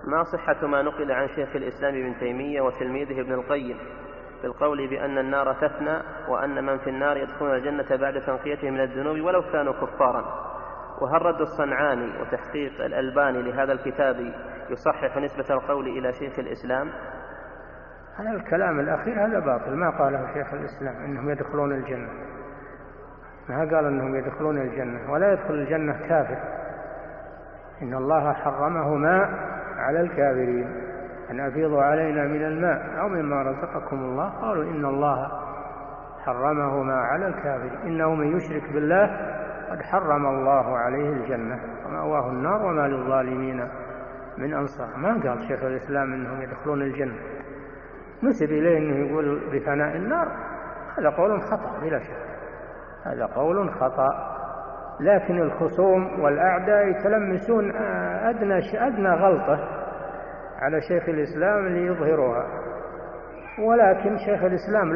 ما صحة ما نقل عن شيخ الإسلام ابن تيمية وتلميذه ابن القيم بالقول بأن النار تفنى وأن من في النار يدخلون الجنة بعد تنقيتهم من الذنوب ولو كانوا كفارا؟ وهل رد الصنعاني وتحقيق الألباني لهذا الكتاب يصحح نسبة القول إلى شيخ الإسلام؟ هذا الكلام الأخير هذا باطل، ما قاله شيخ الإسلام إنهم يدخلون الجنة، ما قال إنهم يدخلون الجنة، ولا يدخل الجنة كافر، إن الله حرمهما على الكافرين، أن أفيضوا علينا من الماء أو مما رزقكم الله، قالوا إن الله حرمهما على الكافرين، إنه من يشرك بالله قد حرم الله عليه الجنة ومأواه النار وما للظالمين من أنصار. ما قال شيخ الإسلام إنهم يدخلون الجنة، نسب إليه أنه يقول بفناء النار، هذا قول خطأ بلا شك، هذا قول خطأ، لكن الخصوم والأعداء يتلمسون أدنى غلطة على شيخ الإسلام ليظهروها، ولكن شيخ الإسلام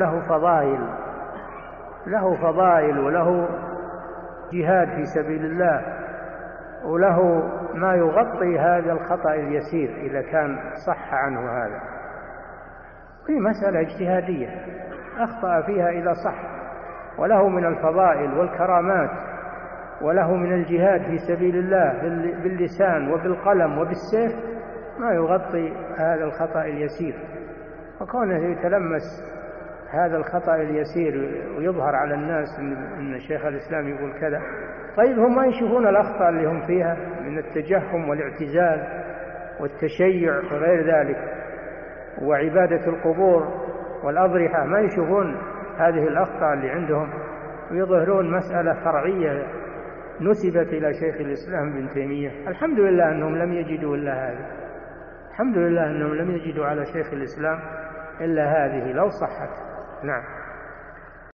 له فضائل وله جهاد في سبيل الله، وله ما يغطي هذا الخطأ اليسير إذا كان صح عنه هذا، في مسألة اجتهادية أخطأ فيها إذا صح، وله من الفضائل والكرامات، وله من الجهاد في سبيل الله باللسان وبالقلم وبالسيف ما يغطي هذا الخطأ اليسير، وكونه يتلمس هذا الخطأ اليسير ويظهر على الناس إن شيخ الإسلام يقول كذا. طيب هم ما يشوفون الأخطاء اللي هم فيها من التجهم والاعتزال والتشيع وغير ذلك وعبادة القبور والأضرحة، ما يشوفون هذه الأخطاء اللي عندهم ويظهرون مسألة فرعية نسبت إلى شيخ الإسلام ابن تيمية؟ الحمد لله أنهم لم يجدوا إلا هذه، الحمد لله أنهم لم يجدوا على شيخ الإسلام إلا هذه لو صحت. نعم.